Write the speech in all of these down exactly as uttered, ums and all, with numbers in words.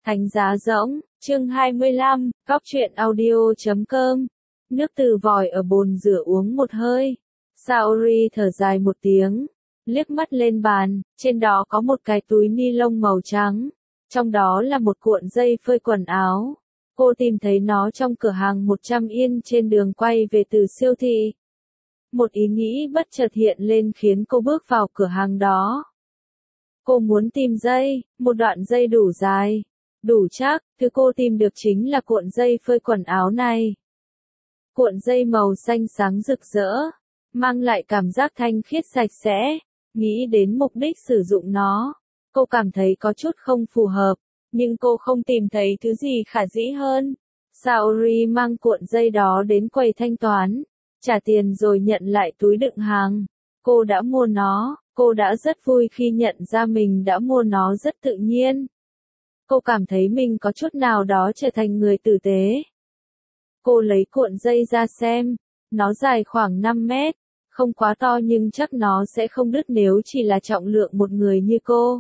Thánh giá rỗng, chương hai mươi lăm, góc truyện audio chấm com. Nước từ vòi ở bồn rửa uống một hơi. Saori thở dài một tiếng, liếc mắt lên bàn, trên đó có một cái túi ni lông màu trắng, trong đó là một cuộn dây phơi quần áo. Cô tìm thấy nó trong cửa hàng một trăm yên trên đường quay về từ siêu thị. Một ý nghĩ bất chợt hiện lên khiến cô bước vào cửa hàng đó. Cô muốn tìm dây, một đoạn dây đủ dài, đủ chắc, thứ cô tìm được chính là cuộn dây phơi quần áo này. Cuộn dây màu xanh sáng rực rỡ, mang lại cảm giác thanh khiết sạch sẽ. Nghĩ đến mục đích sử dụng nó, cô cảm thấy có chút không phù hợp, nhưng cô không tìm thấy thứ gì khả dĩ hơn. Saori mang cuộn dây đó đến quầy thanh toán, trả tiền rồi nhận lại túi đựng hàng. Cô đã mua nó, cô đã rất vui khi nhận ra mình đã mua nó rất tự nhiên. Cô cảm thấy mình có chút nào đó trở thành người tử tế. Cô lấy cuộn dây ra xem, nó dài khoảng năm mét, không quá to nhưng chắc nó sẽ không đứt nếu chỉ là trọng lượng một người như cô.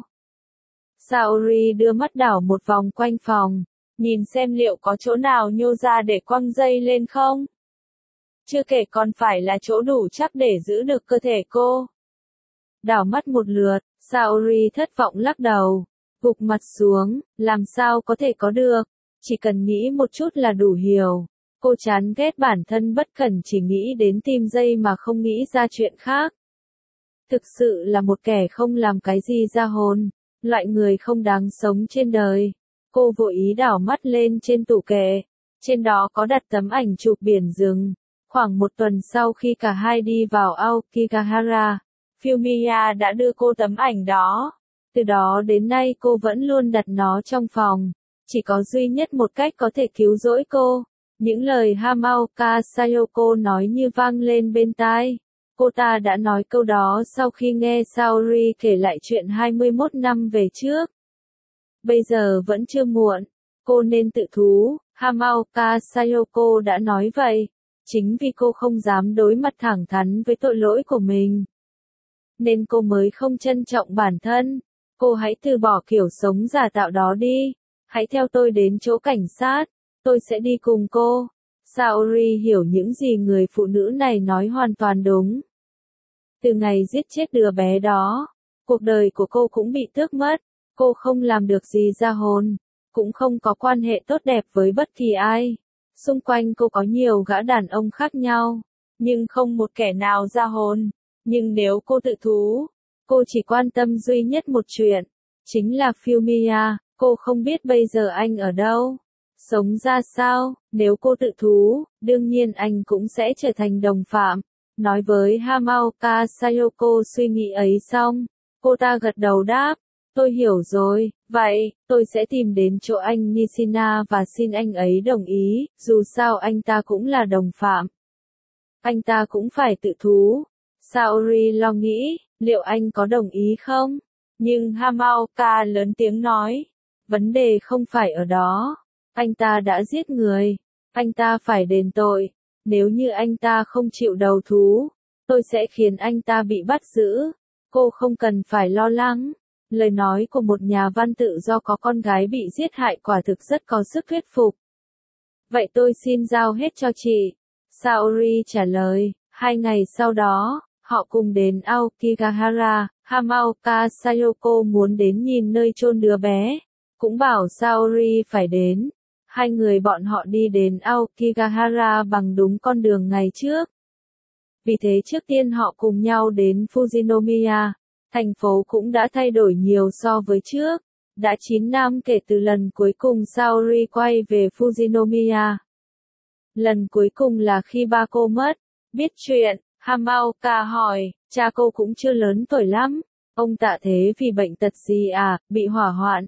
Saori đưa mắt đảo một vòng quanh phòng, nhìn xem liệu có chỗ nào nhô ra để quăng dây lên không. Chưa kể còn phải là chỗ đủ chắc để giữ được cơ thể cô. Đảo mắt một lượt, Saori thất vọng lắc đầu, gục mặt xuống, làm sao có thể có được, chỉ cần nghĩ một chút là đủ hiểu. Cô chán ghét bản thân bất cẩn chỉ nghĩ đến tìm dây mà không nghĩ ra chuyện khác. Thực sự là một kẻ không làm cái gì ra hồn, loại người không đáng sống trên đời. Cô vội ý đảo mắt lên trên tủ kệ, trên đó có đặt tấm ảnh chụp biển rừng. Khoảng một tuần sau khi cả hai đi vào Aokigahara, Fumiya đã đưa cô tấm ảnh đó. Từ đó đến nay cô vẫn luôn đặt nó trong phòng, chỉ có duy nhất một cách có thể cứu rỗi cô. Những lời Hamaoka Sayoko nói như vang lên bên tai. Cô ta đã nói câu đó sau khi nghe Saori kể lại chuyện hai mươi mốt năm về trước. Bây giờ vẫn chưa muộn, cô nên tự thú, Hamaoka Sayoko đã nói vậy. Chính vì cô không dám đối mặt thẳng thắn với tội lỗi của mình, nên cô mới không trân trọng bản thân. Cô hãy từ bỏ kiểu sống giả tạo đó đi. Hãy theo tôi đến chỗ cảnh sát. Tôi sẽ đi cùng cô. Saori hiểu những gì người phụ nữ này nói hoàn toàn đúng. Từ ngày giết chết đứa bé đó, cuộc đời của cô cũng bị tước mất. Cô không làm được gì ra hồn, cũng không có quan hệ tốt đẹp với bất kỳ ai. Xung quanh cô có nhiều gã đàn ông khác nhau, nhưng không một kẻ nào ra hồn. Nhưng nếu cô tự thú, cô chỉ quan tâm duy nhất một chuyện, chính là Fumiya. Cô không biết bây giờ anh ở đâu, sống ra sao. Nếu cô tự thú, đương nhiên anh cũng sẽ trở thành đồng phạm. Nói với Hamaoka Sayoko suy nghĩ ấy xong, cô ta gật đầu đáp, tôi hiểu rồi, vậy, tôi sẽ tìm đến chỗ anh Nishina và xin anh ấy đồng ý, dù sao anh ta cũng là đồng phạm. Anh ta cũng phải tự thú. Saori lo nghĩ, liệu anh có đồng ý không? Nhưng Hamaoka lớn tiếng nói, vấn đề không phải ở đó. Anh ta đã giết người, anh ta phải đền tội. Nếu như anh ta không chịu đầu thú, tôi sẽ khiến anh ta bị bắt giữ. Cô không cần phải lo lắng. Lời nói của một nhà văn tự do có con gái bị giết hại quả thực rất có sức thuyết phục. Vậy tôi xin giao hết cho chị. Saori trả lời. Hai ngày sau đó, họ cùng đến Aokigahara. Hamaoka Sayoko muốn đến nhìn nơi chôn đứa bé, cũng bảo Saori phải đến. Hai người bọn họ đi đến Aokigahara bằng đúng con đường ngày trước. Vì thế trước tiên họ cùng nhau đến Fujinomiya. Thành phố cũng đã thay đổi nhiều so với trước. Đã chín năm kể từ lần cuối cùng Saori quay về Fujinomiya. Lần cuối cùng là khi ba cô mất. Biết chuyện, Hamaoka hỏi, cha cô cũng chưa lớn tuổi lắm. Ông tạ thế vì bệnh tật gì à, bị hỏa hoạn.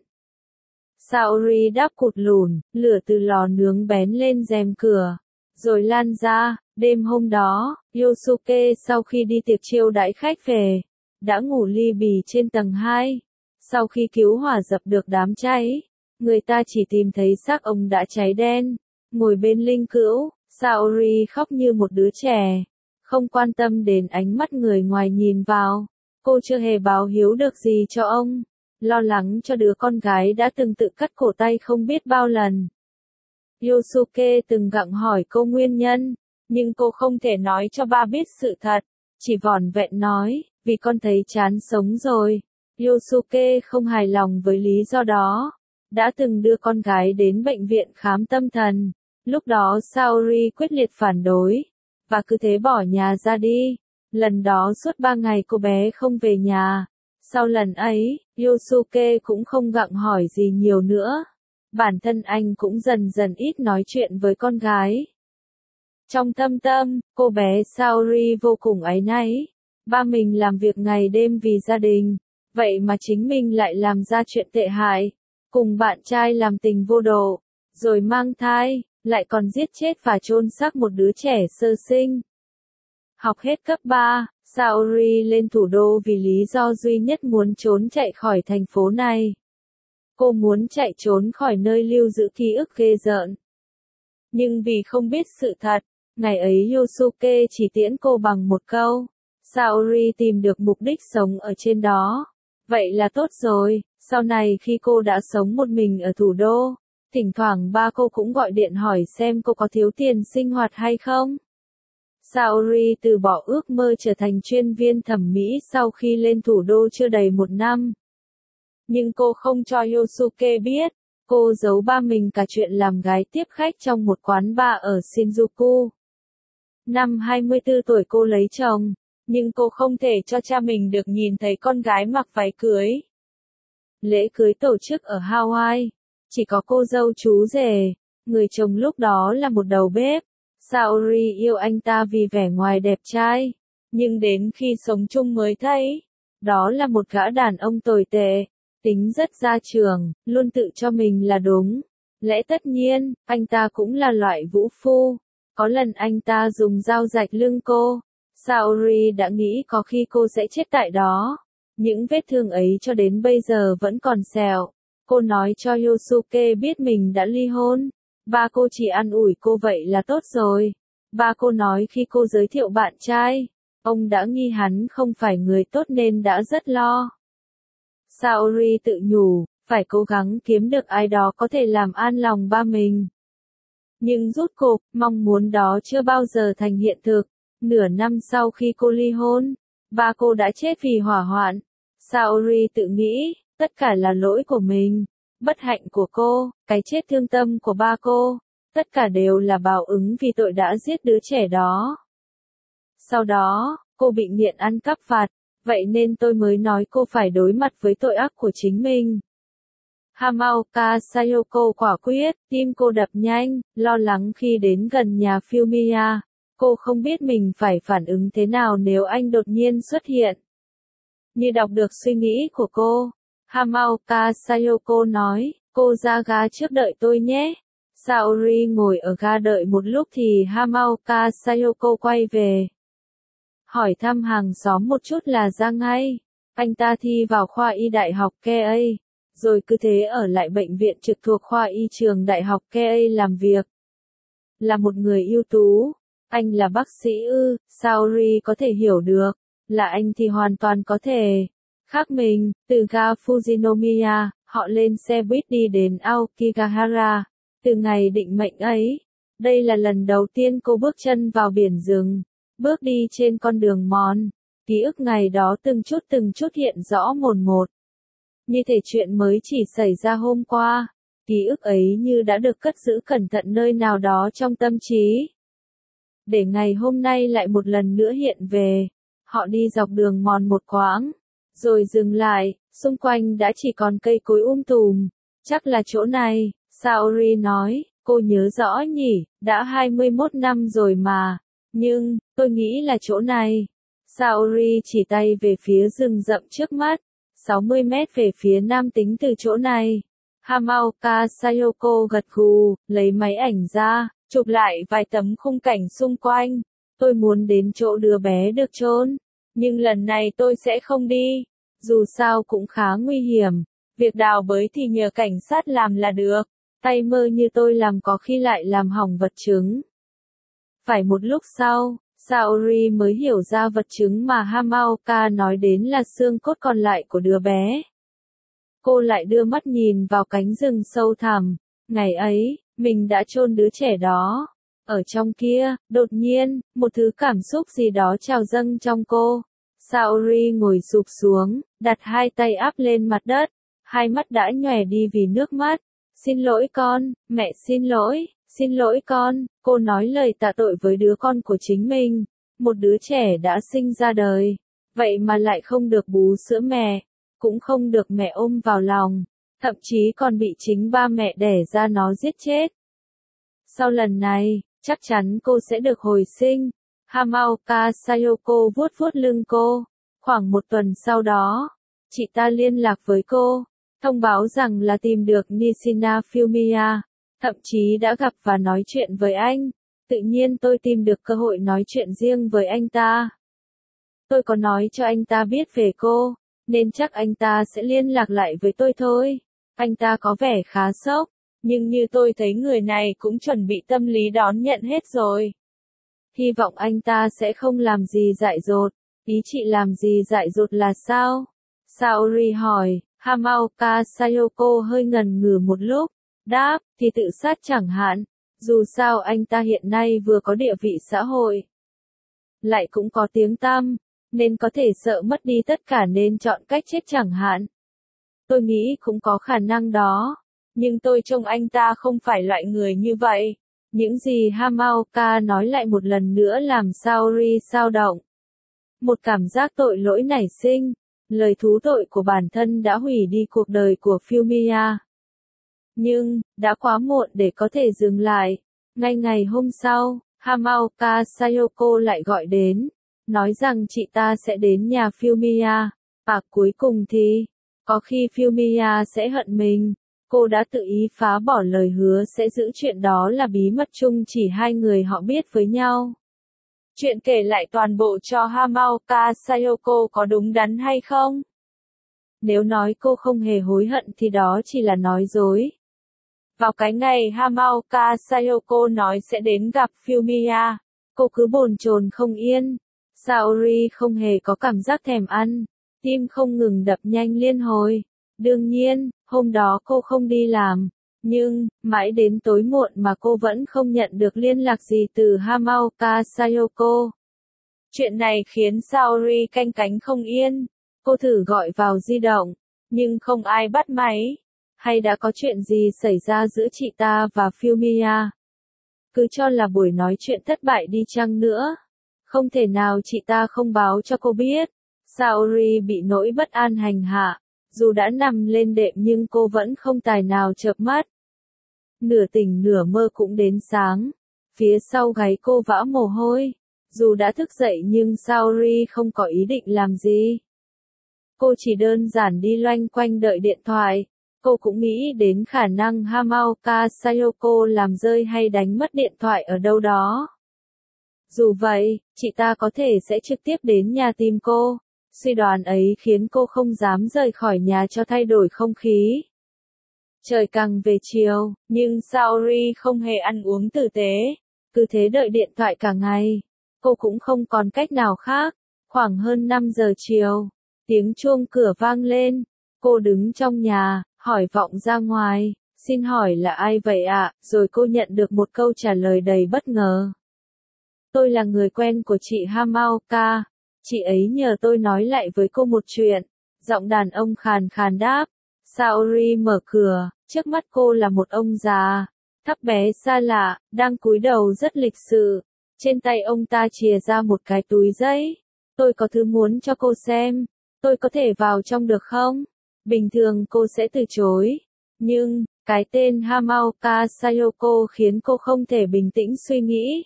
Saori đáp cụt lùn, lửa từ lò nướng bén lên rèm cửa, rồi lan ra. Đêm hôm đó, Yosuke sau khi đi tiệc chiêu đãi khách về, đã ngủ li bì trên tầng hai. Sau khi cứu hỏa dập được đám cháy, người ta chỉ tìm thấy xác ông đã cháy đen, ngồi bên linh cữu. Saori khóc như một đứa trẻ, không quan tâm đến ánh mắt người ngoài nhìn vào. Cô chưa hề báo hiếu được gì cho ông. lo lắng cho đứa con gái đã từng tự cắt cổ tay không biết bao lần. Yosuke từng gặng hỏi cô nguyên nhân, nhưng cô không thể nói cho ba biết sự thật, chỉ vỏn vẹn nói, vì con thấy chán sống rồi. Yosuke không hài lòng với lý do đó, đã từng đưa con gái đến bệnh viện khám tâm thần, lúc đó Saori quyết liệt phản đối, và cứ thế bỏ nhà ra đi. Lần đó suốt ba ngày cô bé không về nhà, sau lần ấy, Yosuke cũng không gặng hỏi gì nhiều nữa. Bản thân anh cũng dần dần ít nói chuyện với con gái. Trong thâm tâm, cô bé Saori vô cùng áy náy. Ba mình làm việc ngày đêm vì gia đình, vậy mà chính mình lại làm ra chuyện tệ hại. Cùng bạn trai làm tình vô độ, rồi mang thai, lại còn giết chết và chôn xác một đứa trẻ sơ sinh. Học hết cấp ba, Saori lên thủ đô vì lý do duy nhất muốn trốn chạy khỏi thành phố này. Cô muốn chạy trốn khỏi nơi lưu giữ ký ức ghê rợn. Nhưng vì không biết sự thật, ngày ấy Yosuke chỉ tiễn cô bằng một câu. Saori tìm được mục đích sống ở trên đó. Vậy là tốt rồi, sau này khi cô đã sống một mình ở thủ đô, thỉnh thoảng ba cô cũng gọi điện hỏi xem cô có thiếu tiền sinh hoạt hay không. Saori từ bỏ ước mơ trở thành chuyên viên thẩm mỹ sau khi lên thủ đô chưa đầy một năm. Nhưng cô không cho Yosuke biết, cô giấu ba mình cả chuyện làm gái tiếp khách trong một quán bar ở Shinjuku. Năm hai mươi tư tuổi cô lấy chồng, nhưng cô không thể cho cha mình được nhìn thấy con gái mặc váy cưới. Lễ cưới tổ chức ở Hawaii, chỉ có cô dâu chú rể, người chồng lúc đó là một đầu bếp. Saori yêu anh ta vì vẻ ngoài đẹp trai, nhưng đến khi sống chung mới thấy, đó là một gã đàn ông tồi tệ, tính rất gia trưởng, luôn tự cho mình là đúng. Lẽ tất nhiên, anh ta cũng là loại vũ phu. Có lần anh ta dùng dao rạch lưng cô, Saori đã nghĩ có khi cô sẽ chết tại đó. Những vết thương ấy cho đến bây giờ vẫn còn sẹo. Cô nói cho Yosuke biết mình đã ly hôn. Ba cô chỉ an ủi cô vậy là tốt rồi. Ba cô nói khi cô giới thiệu bạn trai, ông đã nghi hắn không phải người tốt nên đã rất lo. Saori tự nhủ, phải cố gắng kiếm được ai đó có thể làm an lòng ba mình. Nhưng rốt cuộc, mong muốn đó chưa bao giờ thành hiện thực. Nửa năm sau khi cô ly hôn, ba cô đã chết vì hỏa hoạn. Saori tự nghĩ, tất cả là lỗi của mình. Bất hạnh của cô, cái chết thương tâm của ba cô, tất cả đều là báo ứng vì tội đã giết đứa trẻ đó. Sau đó, cô bị nghiện ăn cắp vặt, vậy nên tôi mới nói cô phải đối mặt với tội ác của chính mình. Hamaoka Sayoko quả quyết, tim cô đập nhanh, lo lắng khi đến gần nhà Fumiya. Cô không biết mình phải phản ứng thế nào nếu anh đột nhiên xuất hiện. Như đọc được suy nghĩ của cô, Hamaoka Sayoko nói, cô ra ga trước đợi tôi nhé. Saori ngồi ở ga đợi một lúc thì Hamaoka Sayoko quay về. Hỏi thăm hàng xóm một chút là ra ngay. Anh ta thi vào khoa y đại học Keio, rồi cứ thế ở lại bệnh viện trực thuộc khoa y trường đại học Keio làm việc. Là một người ưu tú. Anh là bác sĩ ư, Saori có thể hiểu được. Là anh thì hoàn toàn có thể. Khác mình, từ ga Fujinomiya, họ lên xe buýt đi đến Aokigahara. Từ ngày định mệnh ấy, đây là lần đầu tiên cô bước chân vào biển rừng, bước đi trên con đường mòn. Ký ức ngày đó từng chút từng chút hiện rõ mồn một. Như thể chuyện mới chỉ xảy ra hôm qua, ký ức ấy như đã được cất giữ cẩn thận nơi nào đó trong tâm trí. Để ngày hôm nay lại một lần nữa hiện về, họ đi dọc đường mòn một quãng, rồi dừng lại, xung quanh đã chỉ còn cây cối um tùm. Chắc là chỗ này, Saori nói, cô nhớ rõ nhỉ, đã hai mươi mốt năm rồi mà, nhưng, tôi nghĩ là chỗ này. Saori chỉ tay về phía rừng rậm trước mắt, sáu mươi mét về phía nam tính từ chỗ này. Hamaoka Sayoko gật gù, lấy máy ảnh ra, chụp lại vài tấm khung cảnh xung quanh. Tôi muốn đến chỗ đứa bé được chôn, nhưng lần này tôi sẽ không đi. Dù sao cũng khá nguy hiểm, việc đào bới thì nhờ cảnh sát làm là được. Tay mơ như tôi làm có khi lại làm hỏng vật chứng. Phải một lúc sau, Saori mới hiểu ra vật chứng mà Hamaoka nói đến là xương cốt còn lại của đứa bé. Cô lại đưa mắt nhìn vào cánh rừng sâu thẳm. Ngày ấy, mình đã chôn đứa trẻ đó. Ở trong kia, đột nhiên, một thứ cảm xúc gì đó trào dâng trong cô. Saori ngồi sụp xuống, đặt hai tay áp lên mặt đất. Hai mắt đã nhòe đi vì nước mắt. Xin lỗi con, mẹ xin lỗi, xin lỗi con. Cô nói lời tạ tội với đứa con của chính mình. Một đứa trẻ đã sinh ra đời. Vậy mà lại không được bú sữa mẹ. Cũng không được mẹ ôm vào lòng. Thậm chí còn bị chính ba mẹ đẻ ra nó giết chết. Sau lần này, chắc chắn cô sẽ được hồi sinh. Hamaoka Sayoko vuốt vuốt lưng cô. Khoảng một tuần sau đó, chị ta liên lạc với cô, thông báo rằng là tìm được Nishina Fumiya, thậm chí đã gặp và nói chuyện với anh. Tự nhiên tôi tìm được cơ hội nói chuyện riêng với anh ta. Tôi có nói cho anh ta biết về cô, nên chắc anh ta sẽ liên lạc lại với tôi thôi. Anh ta có vẻ khá sốc, nhưng như tôi thấy người này cũng chuẩn bị tâm lý đón nhận hết rồi. Hy vọng anh ta sẽ không làm gì dại dột. Ý chị làm gì dại dột là sao? Saori hỏi. Hamaoka Sayoko hơi ngần ngừ một lúc. Đáp, thì tự sát chẳng hạn. Dù sao anh ta hiện nay vừa có địa vị xã hội, lại cũng có tiếng tăm, nên có thể sợ mất đi tất cả nên chọn cách chết chẳng hạn. Tôi nghĩ cũng có khả năng đó. Nhưng tôi trông anh ta không phải loại người như vậy. Những gì Hamaoka nói lại một lần nữa làm Saori xao động. Một cảm giác tội lỗi nảy sinh. Lời thú tội của bản thân đã hủy đi cuộc đời của Fumiya. Nhưng, đã quá muộn để có thể dừng lại. Ngay ngày hôm sau, Hamaoka Sayoko lại gọi đến. Nói rằng chị ta sẽ đến nhà Fumiya. Và cuối cùng thì, có khi Fumiya sẽ hận mình. Cô đã tự ý phá bỏ lời hứa sẽ giữ chuyện đó là bí mật chung chỉ hai người họ biết với nhau. Chuyện kể lại toàn bộ cho Hamaoka Sayoko có đúng đắn hay không? Nếu nói cô không hề hối hận thì đó chỉ là nói dối. Vào cái ngày Hamaoka Sayoko nói sẽ đến gặp Fumiya, cô cứ bồn chồn không yên. Saori không hề có cảm giác thèm ăn, tim không ngừng đập nhanh liên hồi. Đương nhiên, hôm đó cô không đi làm, nhưng, mãi đến tối muộn mà cô vẫn không nhận được liên lạc gì từ Hamaoka Sayoko. Chuyện này khiến Saori canh cánh không yên. Cô thử gọi vào di động, nhưng không ai bắt máy. Hay đã có chuyện gì xảy ra giữa chị ta và Fumiya? Cứ cho là buổi nói chuyện thất bại đi chăng nữa, không thể nào chị ta không báo cho cô biết. Saori bị nỗi bất an hành hạ. Dù đã nằm lên đệm nhưng cô vẫn không tài nào chợp mắt. Nửa tỉnh nửa mơ cũng đến sáng. Phía sau gáy cô vã mồ hôi. Dù đã thức dậy nhưng Saori không có ý định làm gì. Cô chỉ đơn giản đi loanh quanh đợi điện thoại. Cô cũng nghĩ đến khả năng Hamaoka Sayoko làm rơi hay đánh mất điện thoại ở đâu đó. Dù vậy, chị ta có thể sẽ trực tiếp đến nhà tìm cô. Suy đoán ấy khiến cô không dám rời khỏi nhà cho thay đổi không khí. Trời càng về chiều, nhưng Saori không hề ăn uống tử tế. Cứ thế đợi điện thoại cả ngày. Cô cũng không còn cách nào khác. Khoảng hơn năm giờ chiều, tiếng chuông cửa vang lên. Cô đứng trong nhà, hỏi vọng ra ngoài. Xin hỏi là ai vậy ạ? Rồi cô nhận được một câu trả lời đầy bất ngờ. Tôi là người quen của chị Hamaoka. Chị ấy nhờ tôi nói lại với cô một chuyện. Giọng đàn ông khàn khàn đáp. Saori mở cửa, trước mắt cô là một ông già, thấp bé xa lạ, đang cúi đầu rất lịch sự. Trên tay ông ta chìa ra một cái túi giấy. Tôi có thứ muốn cho cô xem. Tôi có thể vào trong được không? Bình thường cô sẽ từ chối. Nhưng, cái tên Hamaoka Sayoko khiến cô không thể bình tĩnh suy nghĩ.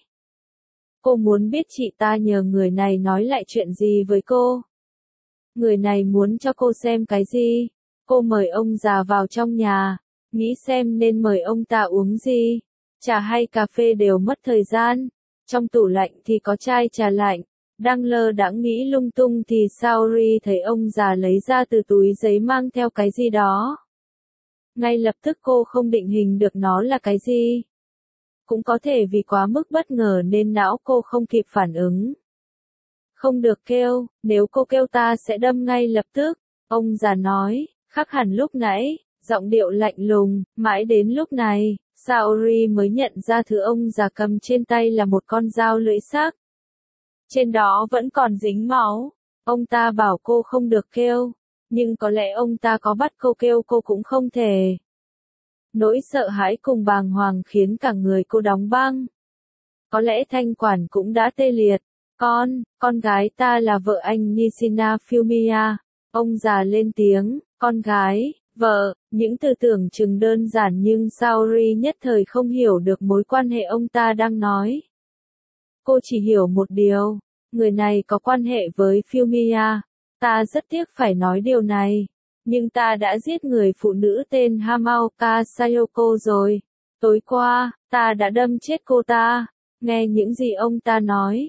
Cô muốn biết chị ta nhờ người này nói lại chuyện gì với cô. Người này muốn cho cô xem cái gì? Cô mời ông già vào trong nhà, nghĩ xem nên mời ông ta uống gì. Trà hay cà phê đều mất thời gian. Trong tủ lạnh thì có chai trà lạnh. Đang lơ đãng nghĩ lung tung thì Saori thấy ông già lấy ra từ túi giấy mang theo cái gì đó. Ngay lập tức cô không định hình được nó là cái gì. Cũng có thể vì quá mức bất ngờ nên não cô không kịp phản ứng. Không được kêu, nếu cô kêu ta sẽ đâm ngay lập tức, ông già nói. Khác hẳn lúc nãy, giọng điệu lạnh lùng, mãi đến lúc này, Saori mới nhận ra thứ ông già cầm trên tay là một con dao lưỡi sắc. Trên đó vẫn còn dính máu. Ông ta bảo cô không được kêu, nhưng có lẽ ông ta có bắt cô kêu cô cũng không thể. Nỗi sợ hãi cùng bàng hoàng khiến cả người cô đóng băng. Có lẽ thanh quản cũng đã tê liệt. Con, con gái ta là vợ anh Nishina Fumiya. Ông già lên tiếng, con gái, vợ, những từ tưởng chừng đơn giản nhưng Saori nhất thời không hiểu được mối quan hệ ông ta đang nói. Cô chỉ hiểu một điều, người này có quan hệ với Fumiya. Ta rất tiếc phải nói điều này, nhưng ta đã giết người phụ nữ tên Hamaoka Sayoko rồi. Tối qua, ta đã đâm chết cô ta. Nghe những gì ông ta nói,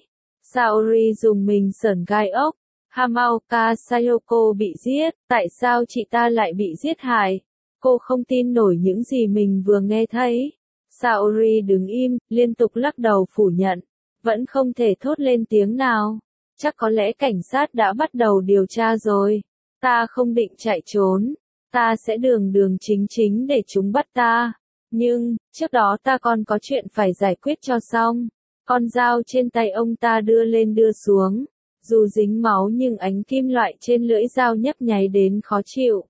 Saori dùng mình sởn gai ốc. Hamaoka Sayoko bị giết, tại sao chị ta lại bị giết hại? Cô không tin nổi những gì mình vừa nghe thấy. Saori đứng im, liên tục lắc đầu phủ nhận, vẫn không thể thốt lên tiếng nào. Chắc có lẽ cảnh sát đã bắt đầu điều tra rồi. Ta không định chạy trốn, ta sẽ đường đường chính chính để chúng bắt ta. Nhưng, trước đó ta còn có chuyện phải giải quyết cho xong. Con dao trên tay ông ta đưa lên đưa xuống. Dù dính máu nhưng ánh kim loại trên lưỡi dao nhấp nháy đến khó chịu.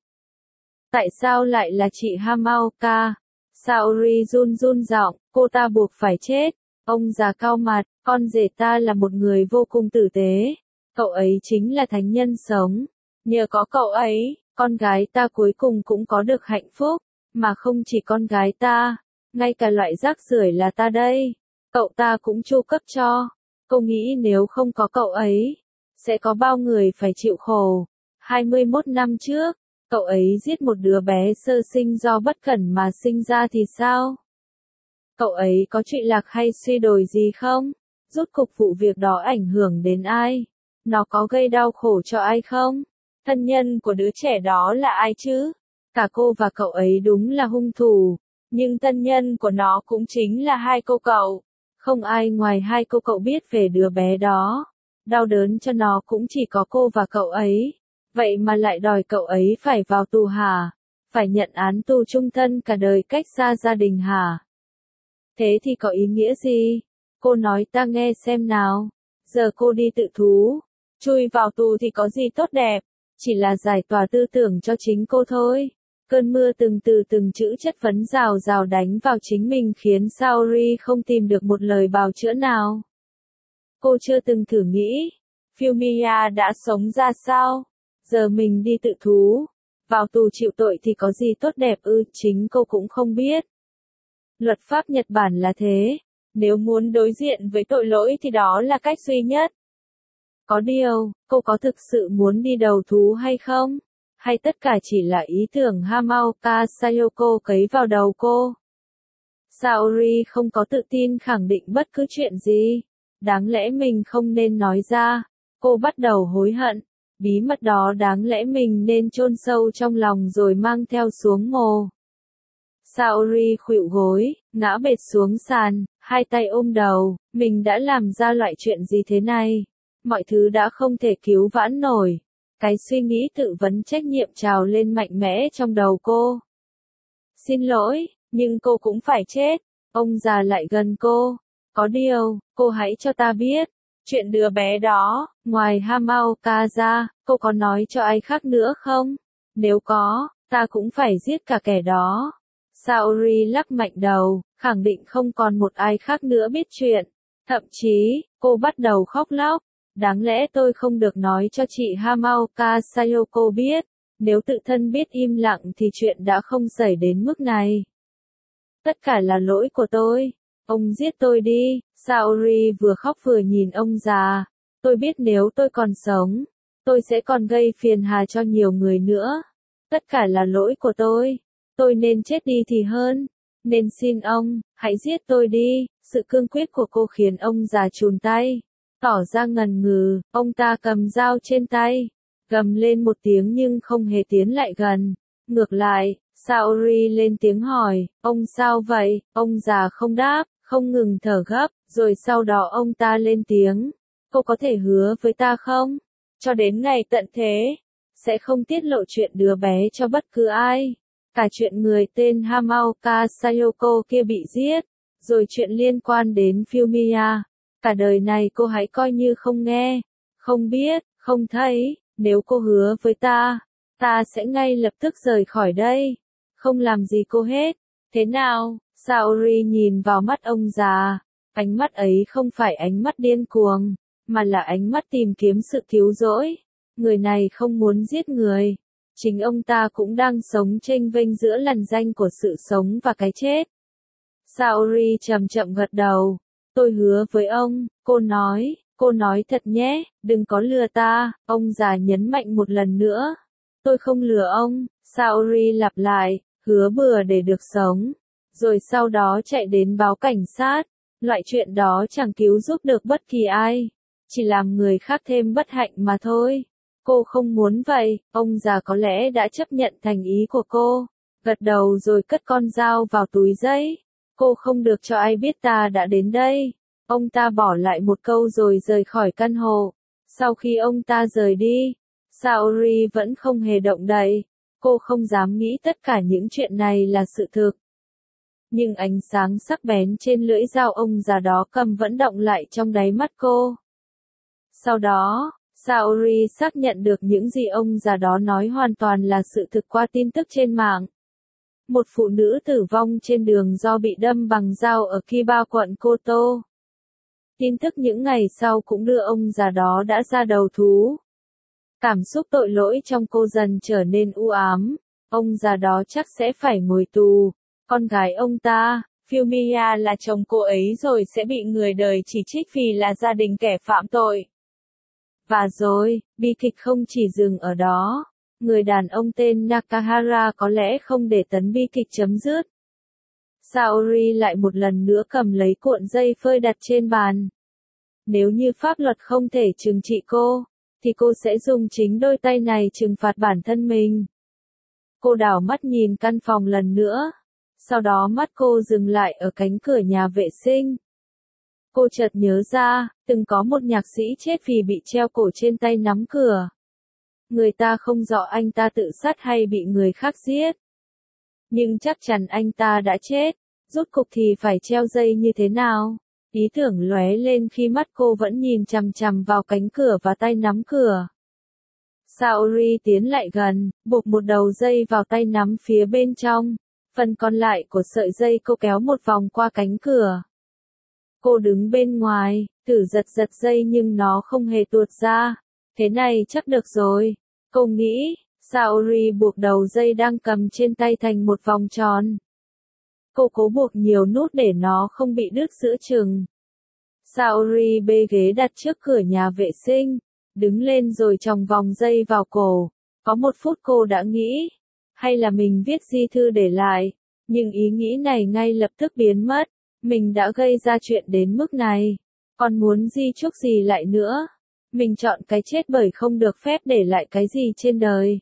Tại sao lại là chị Hamaoka? Saori run run giọng, cô ta buộc phải chết. Ông già cau mặt, con rể ta là một người vô cùng tử tế. Cậu ấy chính là thánh nhân sống. Nhờ có cậu ấy, con gái ta cuối cùng cũng có được hạnh phúc. Mà không chỉ con gái ta, ngay cả loại rác rưởi là ta đây. Cậu ta cũng chu cấp cho. Cô nghĩ nếu không có cậu ấy, sẽ có bao người phải chịu khổ. hai mươi mốt năm trước, cậu ấy giết một đứa bé sơ sinh do bất cẩn mà sinh ra thì sao? Cậu ấy có trụy lạc hay suy đồi gì không? Rốt cuộc vụ việc đó ảnh hưởng đến ai? Nó có gây đau khổ cho ai không? Thân nhân của đứa trẻ đó là ai chứ? Cả cô và cậu ấy đúng là hung thủ, nhưng thân nhân của nó cũng chính là hai cô cậu. Không ai ngoài hai cô cậu biết về đứa bé đó. Đau đớn cho nó cũng chỉ có cô và cậu ấy. Vậy mà lại đòi cậu ấy phải vào tù hả? Phải nhận án tù chung thân cả đời cách xa gia đình hả? Thế thì có ý nghĩa gì? Cô nói ta nghe xem nào. Giờ cô đi tự thú. Chui vào tù thì có gì tốt đẹp? Chỉ là giải tỏa tư tưởng cho chính cô thôi. Cơn mưa từng từ từng chữ chất vấn rào rào đánh vào chính mình khiến Saori không tìm được một lời bào chữa nào. Cô chưa từng thử nghĩ, Fumiya đã sống ra sao? Giờ mình đi tự thú, vào tù chịu tội thì có gì tốt đẹp ư? Chính cô cũng không biết. Luật pháp Nhật Bản là thế, nếu muốn đối diện với tội lỗi thì đó là cách duy nhất. Có điều, cô có thực sự muốn đi đầu thú hay không? Hay tất cả chỉ là ý tưởng Hamaoka Sayoko cấy vào đầu cô? Saori không có tự tin khẳng định bất cứ chuyện gì. Đáng lẽ mình không nên nói ra. Cô bắt đầu hối hận. Bí mật đó đáng lẽ mình nên chôn sâu trong lòng rồi mang theo xuống mồ. Saori khuỵu gối, ngã bệt xuống sàn, hai tay ôm đầu. Mình đã làm ra loại chuyện gì thế này? Mọi thứ đã không thể cứu vãn nổi. Cái suy nghĩ tự vấn trách nhiệm trào lên mạnh mẽ trong đầu cô. Xin lỗi, nhưng cô cũng phải chết. Ông già lại gần cô. Có điều, cô hãy cho ta biết. Chuyện đứa bé đó, ngoài Hamaoka ra, cô có nói cho ai khác nữa không? Nếu có, ta cũng phải giết cả kẻ đó. Saori lắc mạnh đầu, khẳng định không còn một ai khác nữa biết chuyện. Thậm chí, cô bắt đầu khóc lóc. Đáng lẽ tôi không được nói cho chị Hamaoka Sayoko biết. Nếu tự thân biết im lặng thì chuyện đã không xảy đến mức này. Tất cả là lỗi của tôi. Ông giết tôi đi. Saori vừa khóc vừa nhìn ông già. Tôi biết nếu tôi còn sống, tôi sẽ còn gây phiền hà cho nhiều người nữa. Tất cả là lỗi của tôi. Tôi nên chết đi thì hơn. Nên xin ông, hãy giết tôi đi. Sự cương quyết của cô khiến ông già chùn tay. Tỏ ra ngần ngừ, ông ta cầm dao trên tay. Gầm lên một tiếng nhưng không hề tiến lại gần. Ngược lại, Saori lên tiếng hỏi, ông sao vậy? Ông già không đáp, không ngừng thở gấp, rồi sau đó ông ta lên tiếng. Cô có thể hứa với ta không? Cho đến ngày tận thế. sẽ không tiết lộ chuyện đứa bé cho bất cứ ai. Cả chuyện người tên Hamaoka Sayoko kia bị giết, rồi chuyện liên quan đến Fumiya. Cả đời này cô hãy coi như không nghe, không biết, không thấy. Nếu cô hứa với ta, ta sẽ ngay lập tức rời khỏi đây, không làm gì cô hết. Thế nào? Saori nhìn vào mắt ông già. Ánh mắt ấy không phải ánh mắt điên cuồng, mà là ánh mắt tìm kiếm sự cứu rỗi. Người này không muốn giết người. Chính ông ta cũng đang sống chênh vênh giữa lằn ranh của sự sống và cái chết. Saori chậm chậm gật đầu. Tôi hứa với ông, cô nói, cô nói thật nhé, đừng có lừa ta, ông già nhấn mạnh một lần nữa. Tôi không lừa ông, Saori lặp lại, hứa bừa để được sống. Rồi sau đó chạy đến báo cảnh sát. Loại chuyện đó chẳng cứu giúp được bất kỳ ai, chỉ làm người khác thêm bất hạnh mà thôi. Cô không muốn vậy, ông già có lẽ đã chấp nhận thành ý của cô. Gật đầu rồi cất con dao vào túi giấy. Cô không được cho ai biết ta đã đến đây. Ông ta bỏ lại một câu rồi rời khỏi căn hộ. Sau khi ông ta rời đi, Saori vẫn không hề động đậy. Cô không dám nghĩ tất cả những chuyện này là sự thực. Nhưng ánh sáng sắc bén trên lưỡi dao ông già đó cầm vẫn động lại trong đáy mắt cô. Sau đó, Saori xác nhận được những gì ông già đó nói hoàn toàn là sự thực qua tin tức trên mạng. Một phụ nữ tử vong trên đường do bị đâm bằng dao ở Kiba quận Koto. Tin tức những ngày sau cũng đưa ông già đó đã ra đầu thú. Cảm xúc tội lỗi trong cô dần trở nên u ám. Ông già đó chắc sẽ phải ngồi tù. Con gái ông ta, Fumiya là chồng cô ấy rồi sẽ bị người đời chỉ trích vì là gia đình kẻ phạm tội. Và rồi, bi kịch không chỉ dừng ở đó. Người đàn ông tên Nakahara có lẽ không để tấn bi kịch chấm dứt. Saori lại một lần nữa cầm lấy cuộn dây phơi đặt trên bàn. Nếu như pháp luật không thể trừng trị cô, thì cô sẽ dùng chính đôi tay này trừng phạt bản thân mình. Cô đảo mắt nhìn căn phòng lần nữa. Sau đó mắt cô dừng lại ở cánh cửa nhà vệ sinh. Cô chợt nhớ ra, từng có một nhạc sĩ chết vì bị treo cổ trên tay nắm cửa. Người ta không rõ anh ta tự sát hay bị người khác giết. Nhưng chắc chắn anh ta đã chết, rốt cục thì phải treo dây như thế nào? Ý tưởng lóe lên khi mắt cô vẫn nhìn chằm chằm vào cánh cửa và tay nắm cửa. Saori tiến lại gần, buộc một đầu dây vào tay nắm phía bên trong. Phần còn lại của sợi dây cô kéo một vòng qua cánh cửa. Cô đứng bên ngoài, thử giật giật dây nhưng nó không hề tuột ra. Thế này chắc được rồi. Cô nghĩ, Saori buộc đầu dây đang cầm trên tay thành một vòng tròn. Cô cố buộc nhiều nút để nó không bị đứt giữa chừng. Saori bê ghế đặt trước cửa nhà vệ sinh, đứng lên rồi chòng vòng dây vào cổ. Có một phút cô đã nghĩ, hay là mình viết di thư để lại, nhưng ý nghĩ này ngay lập tức biến mất. Mình đã gây ra chuyện đến mức này, còn muốn di chúc gì lại nữa? Mình chọn cái chết bởi không được phép để lại cái gì trên đời.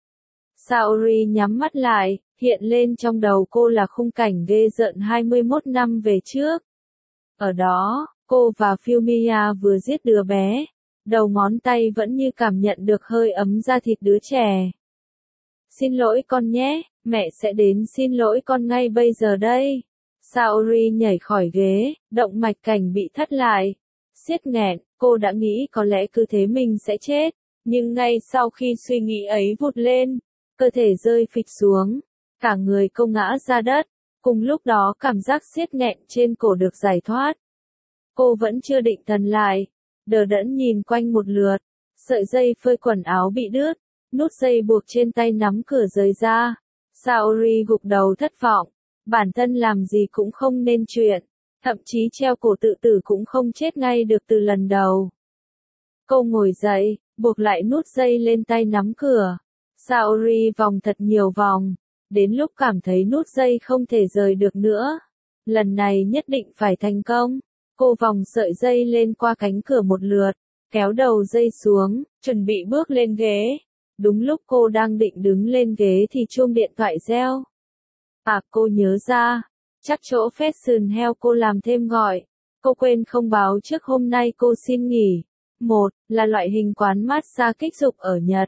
Saori nhắm mắt lại, hiện lên trong đầu cô là khung cảnh ghê rợn hai mươi mốt năm về trước. Ở đó, cô và Fumiya vừa giết đứa bé, đầu ngón tay vẫn như cảm nhận được hơi ấm da thịt đứa trẻ. Xin lỗi con nhé, mẹ sẽ đến xin lỗi con ngay bây giờ đây. Saori nhảy khỏi ghế, động mạch cảnh bị thắt lại. Siết nghẹn, cô đã nghĩ có lẽ cứ thế mình sẽ chết, nhưng ngay sau khi suy nghĩ ấy vụt lên, cơ thể rơi phịch xuống, cả người cô ngã ra đất, cùng lúc đó cảm giác siết nghẹn trên cổ được giải thoát. Cô vẫn chưa định thần lại, đờ đẫn nhìn quanh một lượt, sợi dây phơi quần áo bị đứt, nút dây buộc trên tay nắm cửa rời ra. Saori gục đầu thất vọng, bản thân làm gì cũng không nên chuyện, thậm chí treo cổ tự tử cũng không chết ngay được từ lần đầu. Cô ngồi dậy, buộc lại nút dây lên tay nắm cửa. Saori vòng thật nhiều vòng, đến lúc cảm thấy nút dây không thể rời được nữa. Lần này nhất định phải thành công. Cô vòng sợi dây lên qua cánh cửa một lượt, kéo đầu dây xuống, chuẩn bị bước lên ghế. Đúng lúc cô đang định đứng lên ghế thì chuông điện thoại reo. À, cô nhớ ra, chắc chỗ Fashion Hell cô làm thêm gọi. Cô quên không báo trước hôm nay cô xin nghỉ. Một, là loại hình quán massage kích dục ở Nhật.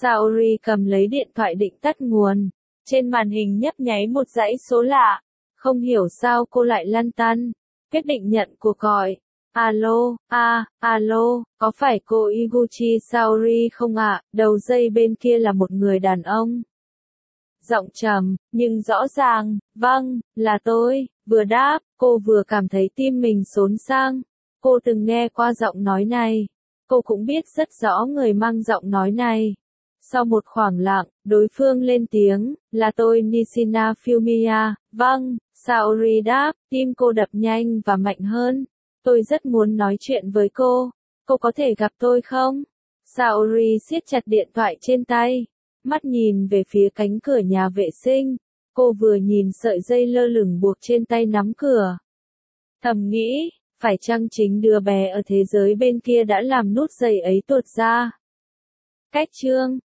Saori cầm lấy điện thoại định tắt nguồn. Trên màn hình nhấp nháy một dãy số lạ. Không hiểu sao cô lại lăn tăn. Quyết định nhận cuộc gọi. Alo, a, à, alo, có phải cô Iguchi Saori không ạ? Đầu dây bên kia là một người đàn ông. Giọng trầm, nhưng rõ ràng, vâng, là tôi. Vừa đáp, cô vừa cảm thấy tim mình xốn sang. Cô từng nghe qua giọng nói này. Cô cũng biết rất rõ người mang giọng nói này. Sau một khoảng lặng, đối phương lên tiếng, là tôi Nishina Fumiya. Vâng, Saori đáp, tim cô đập nhanh và mạnh hơn. Tôi rất muốn nói chuyện với cô. Cô có thể gặp tôi không? Saori siết chặt điện thoại trên tay. Mắt nhìn về phía cánh cửa nhà vệ sinh. Cô vừa nhìn sợi dây lơ lửng buộc trên tay nắm cửa. Thầm nghĩ, phải chăng chính đứa bé ở thế giới bên kia đã làm nút giày ấy tuột ra? Cách chương